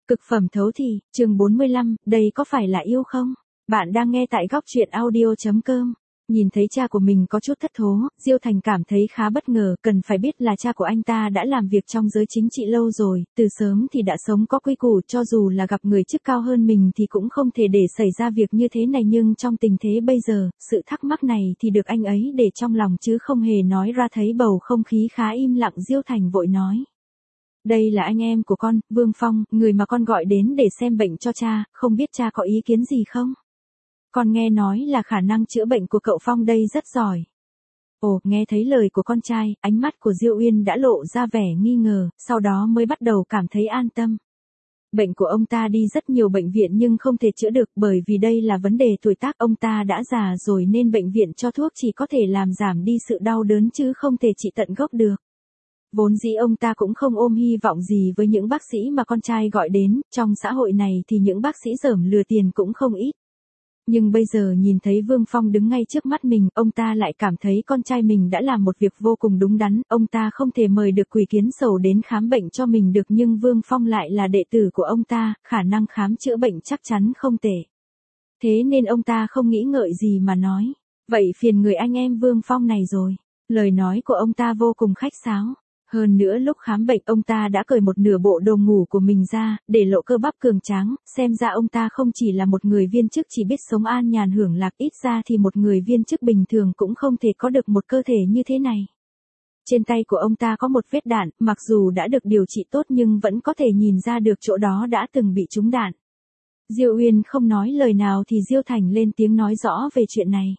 Cực phẩm thấu thị, chương 45, đây có phải là yêu không? Bạn đang nghe tại góc truyện audio.com. Nhìn thấy cha của mình có chút thất thố, Diêu Thành cảm thấy khá bất ngờ, cần phải biết là cha của anh ta đã làm việc trong giới chính trị lâu rồi, từ sớm thì đã sống có quy củ, cho dù là gặp người chức cao hơn mình thì cũng không thể để xảy ra việc như thế này, nhưng trong tình thế bây giờ, sự thắc mắc này thì được anh ấy để trong lòng chứ không hề nói ra. Thấy bầu không khí khá im lặng, Diêu Thành vội nói. Đây là anh em của con, Vương Phong, người mà con gọi đến để xem bệnh cho cha, không biết cha có ý kiến gì không? Con nghe nói là khả năng chữa bệnh của cậu Phong đây rất giỏi. Ồ, nghe thấy lời của con trai, ánh mắt của Diêu Uyên đã lộ ra vẻ nghi ngờ, sau đó mới bắt đầu cảm thấy an tâm. Bệnh của ông ta đi rất nhiều bệnh viện nhưng không thể chữa được, bởi vì đây là vấn đề tuổi tác, ông ta đã già rồi nên bệnh viện cho thuốc chỉ có thể làm giảm đi sự đau đớn chứ không thể trị tận gốc được. Vốn dĩ ông ta cũng không ôm hy vọng gì với những bác sĩ mà con trai gọi đến, trong xã hội này thì những bác sĩ dởm lừa tiền cũng không ít. Nhưng bây giờ nhìn thấy Vương Phong đứng ngay trước mắt mình, ông ta lại cảm thấy con trai mình đã làm một việc vô cùng đúng đắn, ông ta không thể mời được Quỷ Kiến Sầu đến khám bệnh cho mình được, nhưng Vương Phong lại là đệ tử của ông ta, khả năng khám chữa bệnh chắc chắn không tệ. Thế nên ông ta không nghĩ ngợi gì mà nói, vậy phiền người anh em Vương Phong này rồi. Lời nói của ông ta vô cùng khách sáo. Hơn nữa lúc khám bệnh ông ta đã cởi một nửa bộ đồ ngủ của mình ra, để lộ cơ bắp cường tráng, xem ra ông ta không chỉ là một người viên chức chỉ biết sống an nhàn hưởng lạc, ít ra thì một người viên chức bình thường cũng không thể có được một cơ thể như thế này. Trên tay của ông ta có một vết đạn, mặc dù đã được điều trị tốt nhưng vẫn có thể nhìn ra được chỗ đó đã từng bị trúng đạn. Diêu Uyên không nói lời nào thì Diêu Thành lên tiếng nói rõ về chuyện này.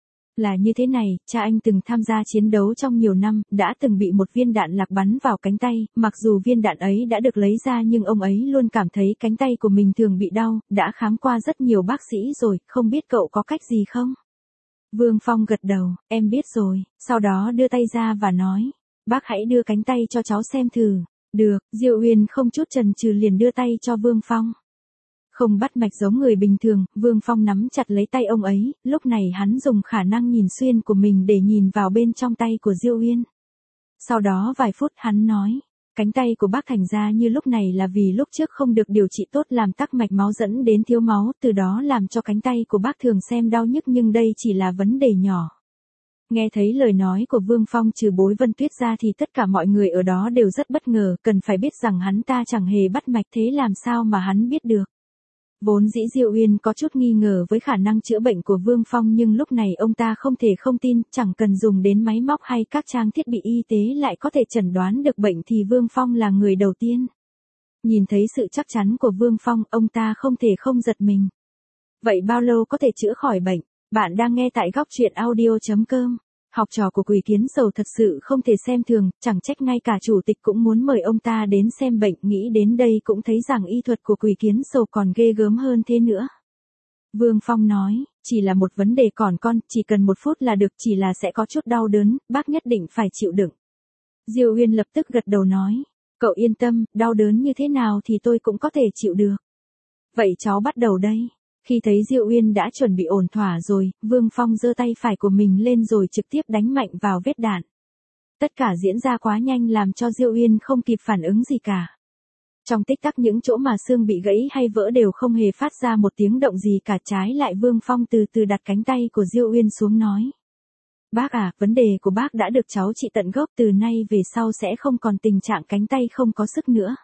Là như thế này, cha anh từng tham gia chiến đấu trong nhiều năm, đã từng bị một viên đạn lạc bắn vào cánh tay, mặc dù viên đạn ấy đã được lấy ra nhưng ông ấy luôn cảm thấy cánh tay của mình thường bị đau, đã khám qua rất nhiều bác sĩ rồi, không biết cậu có cách gì không? Vương Phong gật đầu, em biết rồi, sau đó đưa tay ra và nói, bác hãy đưa cánh tay cho cháu xem thử. Được, Diêu Uyên không chút chần chừ liền đưa tay cho Vương Phong. Không bắt mạch giống người bình thường, Vương Phong nắm chặt lấy tay ông ấy, lúc này hắn dùng khả năng nhìn xuyên của mình để nhìn vào bên trong tay của Diêu Uyên. Sau đó vài phút hắn nói, cánh tay của bác thành ra như lúc này là vì lúc trước không được điều trị tốt làm tắc mạch máu dẫn đến thiếu máu, từ đó làm cho cánh tay của bác thường xem đau nhức, nhưng đây chỉ là vấn đề nhỏ. Nghe thấy lời nói của Vương Phong trừ Bối Vân Tuyết ra thì tất cả mọi người ở đó đều rất bất ngờ, cần phải biết rằng hắn ta chẳng hề bắt mạch, thế làm sao mà hắn biết được. Vốn dĩ Diêu Uyên có chút nghi ngờ với khả năng chữa bệnh của Vương Phong, nhưng lúc này ông ta không thể không tin, chẳng cần dùng đến máy móc hay các trang thiết bị y tế lại có thể chẩn đoán được bệnh thì Vương Phong là người đầu tiên. Nhìn thấy sự chắc chắn của Vương Phong, ông ta không thể không giật mình. Vậy bao lâu có thể chữa khỏi bệnh? Bạn đang nghe tại góc truyện audio.com. Học trò của Quỷ Kiến Sầu thật sự không thể xem thường, chẳng trách ngay cả chủ tịch cũng muốn mời ông ta đến xem bệnh, nghĩ đến đây cũng thấy rằng y thuật của Quỷ Kiến Sầu còn ghê gớm hơn thế nữa. Vương Phong nói, chỉ là một vấn đề còn con, chỉ cần 1 phút là được, chỉ là sẽ có chút đau đớn, bác nhất định phải chịu đựng. Diêu Uyên lập tức gật đầu nói, cậu yên tâm, đau đớn như thế nào thì tôi cũng có thể chịu được. Vậy cháu bắt đầu đây. Khi thấy Diêu Uyên đã chuẩn bị ổn thỏa rồi, Vương Phong giơ tay phải của mình lên rồi trực tiếp đánh mạnh vào vết đạn. Tất cả diễn ra quá nhanh làm cho Diêu Uyên không kịp phản ứng gì cả. Trong tích tắc những chỗ mà xương bị gãy hay vỡ đều không hề phát ra một tiếng động gì cả, trái lại Vương Phong từ từ đặt cánh tay của Diêu Uyên xuống nói. Bác à, vấn đề của bác đã được cháu trị tận gốc, từ nay về sau sẽ không còn tình trạng cánh tay không có sức nữa.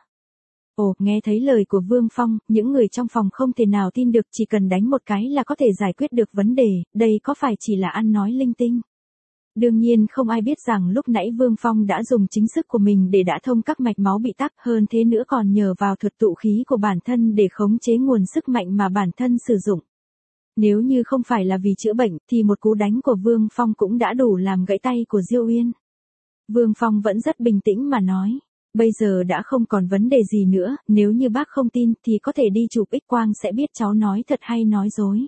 Ồ, nghe thấy lời của Vương Phong, những người trong phòng không thể nào tin được, chỉ cần đánh một cái là có thể giải quyết được vấn đề, đây có phải chỉ là ăn nói linh tinh. Đương nhiên không ai biết rằng lúc nãy Vương Phong đã dùng chính sức của mình để đã thông các mạch máu bị tắc, hơn thế nữa còn nhờ vào thuật tụ khí của bản thân để khống chế nguồn sức mạnh mà bản thân sử dụng. Nếu như không phải là vì chữa bệnh, thì một cú đánh của Vương Phong cũng đã đủ làm gãy tay của Diêu Uyên. Vương Phong vẫn rất bình tĩnh mà nói. Bây giờ đã không còn vấn đề gì nữa, nếu như bác không tin thì có thể đi chụp X-quang sẽ biết cháu nói thật hay nói dối.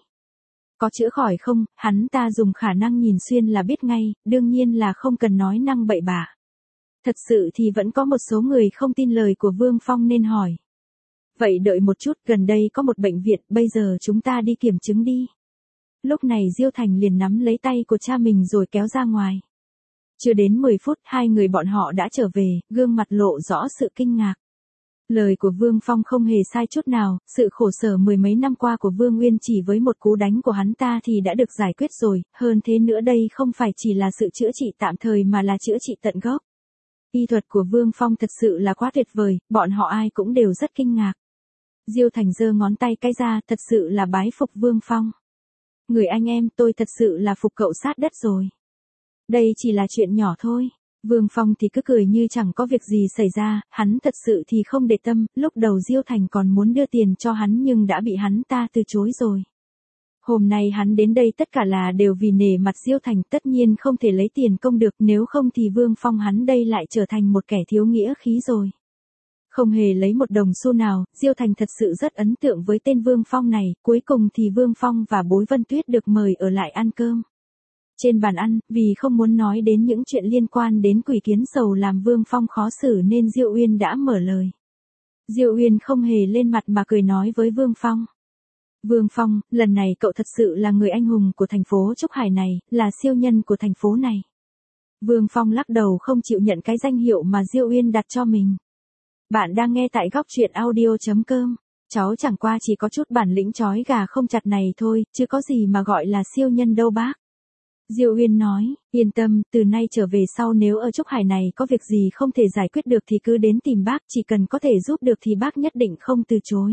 Có chữa khỏi không, hắn ta dùng khả năng nhìn xuyên là biết ngay, đương nhiên là không cần nói năng bậy bạ. Thật sự thì vẫn có một số người không tin lời của Vương Phong nên hỏi. Vậy đợi một chút, gần đây có một bệnh viện, bây giờ chúng ta đi kiểm chứng đi. Lúc này Diêu Thành liền nắm lấy tay của cha mình rồi kéo ra ngoài. Chưa đến 10 phút, hai người bọn họ đã trở về, gương mặt lộ rõ sự kinh ngạc. Lời của Vương Phong không hề sai chút nào, sự khổ sở mười mấy năm qua của Vương Nguyên chỉ với một cú đánh của hắn ta thì đã được giải quyết rồi, hơn thế nữa đây không phải chỉ là sự chữa trị tạm thời mà là chữa trị tận gốc. Y thuật của Vương Phong thật sự là quá tuyệt vời, bọn họ ai cũng đều rất kinh ngạc. Diêu Thành giơ ngón tay cái ra, thật sự là bái phục Vương Phong. Người anh em, tôi thật sự là phục cậu sát đất rồi. Đây chỉ là chuyện nhỏ thôi. Vương Phong thì cứ cười như chẳng có việc gì xảy ra, hắn thật sự thì không để tâm, lúc đầu Diêu Thành còn muốn đưa tiền cho hắn nhưng đã bị hắn ta từ chối rồi. Hôm nay hắn đến đây tất cả là đều vì nể mặt Diêu Thành, tất nhiên không thể lấy tiền công được, nếu không thì Vương Phong hắn đây lại trở thành một kẻ thiếu nghĩa khí rồi. Không hề lấy một đồng xu nào, Diêu Thành thật sự rất ấn tượng với tên Vương Phong này, cuối cùng thì Vương Phong và Bối Vân Tuyết được mời ở lại ăn cơm. Trên bàn ăn, vì không muốn nói đến những chuyện liên quan đến Quỷ Kiến Sầu làm Vương Phong khó xử nên Diêu Uyên đã mở lời. Diêu Uyên không hề lên mặt mà cười nói với Vương Phong. Vương Phong, lần này cậu thật sự là người anh hùng của thành phố Trúc Hải này, là siêu nhân của thành phố này. Vương Phong lắc đầu không chịu nhận cái danh hiệu mà Diêu Uyên đặt cho mình. Bạn đang nghe tại góc truyện audio.com. Cháu chẳng qua chỉ có chút bản lĩnh chói gà không chặt này thôi, chứ có gì mà gọi là siêu nhân đâu bác. Diêu Uyên nói, yên tâm, từ nay trở về sau nếu ở Trúc Hải này có việc gì không thể giải quyết được thì cứ đến tìm bác, chỉ cần có thể giúp được thì bác nhất định không từ chối.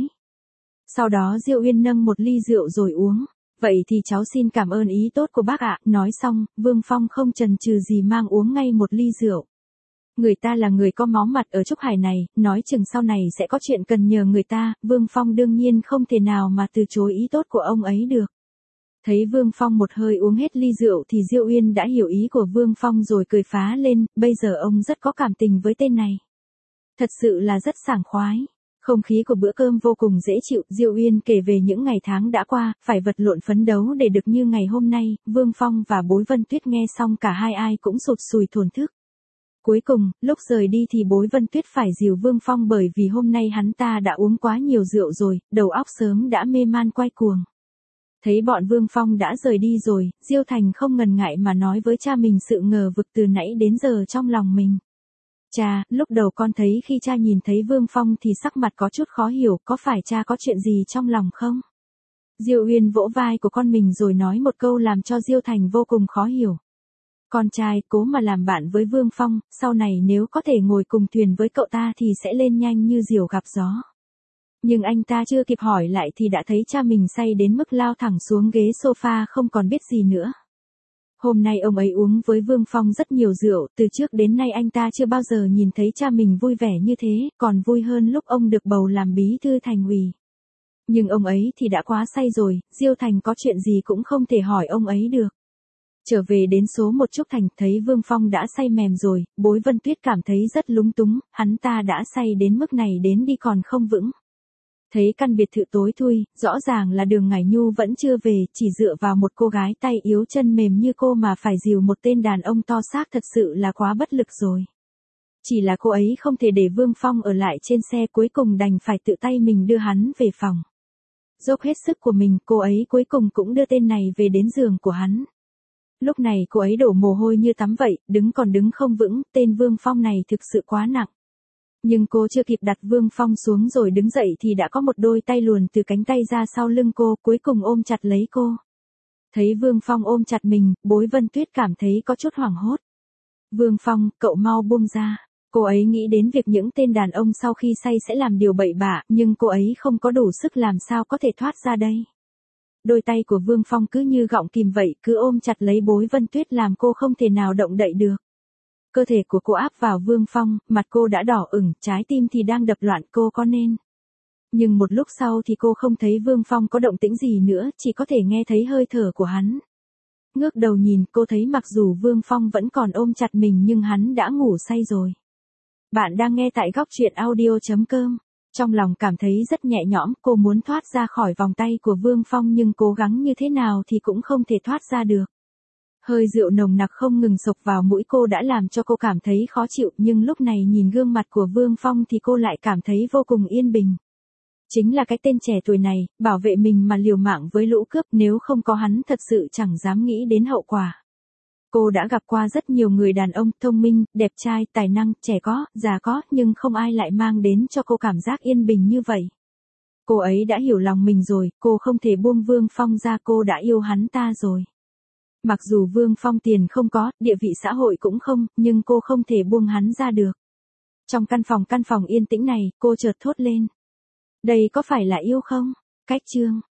Sau đó Diêu Uyên nâng một ly rượu rồi uống. Vậy thì cháu xin cảm ơn ý tốt của bác ạ. Nói xong, Vương Phong không chần chừ gì mang uống ngay một ly rượu. Người ta là người có máu mặt ở Trúc Hải này, nói chừng sau này sẽ có chuyện cần nhờ người ta, Vương Phong đương nhiên không thể nào mà từ chối ý tốt của ông ấy được. Thấy Vương Phong một hơi uống hết ly rượu thì Diêu Uyên đã hiểu ý của Vương Phong rồi cười phá lên, bây giờ ông rất có cảm tình với tên này. Thật sự là rất sảng khoái. Không khí của bữa cơm vô cùng dễ chịu, Diêu Uyên kể về những ngày tháng đã qua, phải vật lộn phấn đấu để được như ngày hôm nay, Vương Phong và Bối Vân Tuyết nghe xong cả hai ai cũng sụt sùi thổn thức. Cuối cùng, lúc rời đi thì Bối Vân Tuyết phải dìu Vương Phong bởi vì hôm nay hắn ta đã uống quá nhiều rượu rồi, đầu óc sớm đã mê man quay cuồng. Thấy bọn Vương Phong đã rời đi rồi, Diêu Thành không ngần ngại mà nói với cha mình sự ngờ vực từ nãy đến giờ trong lòng mình. Cha, lúc đầu con thấy khi cha nhìn thấy Vương Phong thì sắc mặt có chút khó hiểu, có phải cha có chuyện gì trong lòng không? Diêu Uyên vỗ vai của con mình rồi nói một câu làm cho Diêu Thành vô cùng khó hiểu. Con trai, cố mà làm bạn với Vương Phong, sau này nếu có thể ngồi cùng thuyền với cậu ta thì sẽ lên nhanh như diều gặp gió. Nhưng anh ta chưa kịp hỏi lại thì đã thấy cha mình say đến mức lao thẳng xuống ghế sofa không còn biết gì nữa. Hôm nay ông ấy uống với Vương Phong rất nhiều rượu, từ trước đến nay anh ta chưa bao giờ nhìn thấy cha mình vui vẻ như thế, còn vui hơn lúc ông được bầu làm bí thư thành ủy. Nhưng ông ấy thì đã quá say rồi, Diêu Thành có chuyện gì cũng không thể hỏi ông ấy được. Trở về đến số 1 Trúc Thành, thấy Vương Phong đã say mềm rồi, Bối Vân Tuyết cảm thấy rất lúng túng, hắn ta đã say đến mức này đến đi còn không vững. Thấy căn biệt thự tối thui, rõ ràng là Đường Ngải Nhu vẫn chưa về, chỉ dựa vào một cô gái tay yếu chân mềm như cô mà phải dìu một tên đàn ông to xác thật sự là quá bất lực rồi. Chỉ là cô ấy không thể để Vương Phong ở lại trên xe, cuối cùng đành phải tự tay mình đưa hắn về phòng. Dốc hết sức của mình, cô ấy cuối cùng cũng đưa tên này về đến giường của hắn. Lúc này cô ấy đổ mồ hôi như tắm vậy, đứng còn đứng không vững, tên Vương Phong này thực sự quá nặng. Nhưng cô chưa kịp đặt Vương Phong xuống rồi đứng dậy thì đã có một đôi tay luồn từ cánh tay ra sau lưng cô, cuối cùng ôm chặt lấy cô. Thấy Vương Phong ôm chặt mình, Bối Vân Tuyết cảm thấy có chút hoảng hốt. Vương Phong, cậu mau buông ra. Cô ấy nghĩ đến việc những tên đàn ông sau khi say sẽ làm điều bậy bạ, nhưng cô ấy không có đủ sức làm sao có thể thoát ra đây. Đôi tay của Vương Phong cứ như gọng kìm vậy, cứ ôm chặt lấy Bối Vân Tuyết làm cô không thể nào động đậy được. Cơ thể của cô áp vào Vương Phong, mặt cô đã đỏ ửng, trái tim thì đang đập loạn, cô có nên. Nhưng một lúc sau thì cô không thấy Vương Phong có động tĩnh gì nữa, chỉ có thể nghe thấy hơi thở của hắn. Ngước đầu nhìn, cô thấy mặc dù Vương Phong vẫn còn ôm chặt mình nhưng hắn đã ngủ say rồi. Bạn đang nghe tại góc truyện audio.com. Trong lòng cảm thấy rất nhẹ nhõm, cô muốn thoát ra khỏi vòng tay của Vương Phong nhưng cố gắng như thế nào thì cũng không thể thoát ra được. Hơi rượu nồng nặc không ngừng xộc vào mũi cô đã làm cho cô cảm thấy khó chịu, nhưng lúc này nhìn gương mặt của Vương Phong thì cô lại cảm thấy vô cùng yên bình. Chính là cái tên trẻ tuổi này, bảo vệ mình mà liều mạng với lũ cướp, nếu không có hắn thật sự chẳng dám nghĩ đến hậu quả. Cô đã gặp qua rất nhiều người đàn ông thông minh, đẹp trai, tài năng, trẻ có, già có, nhưng không ai lại mang đến cho cô cảm giác yên bình như vậy. Cô ấy đã hiểu lòng mình rồi, cô không thể buông Vương Phong ra, cô đã yêu hắn ta rồi. Mặc dù Vương Phong tiền không có, địa vị xã hội cũng không, nhưng cô không thể buông hắn ra được. Trong căn phòng yên tĩnh này, cô chợt thốt lên. Đây có phải là yêu không? Cách chương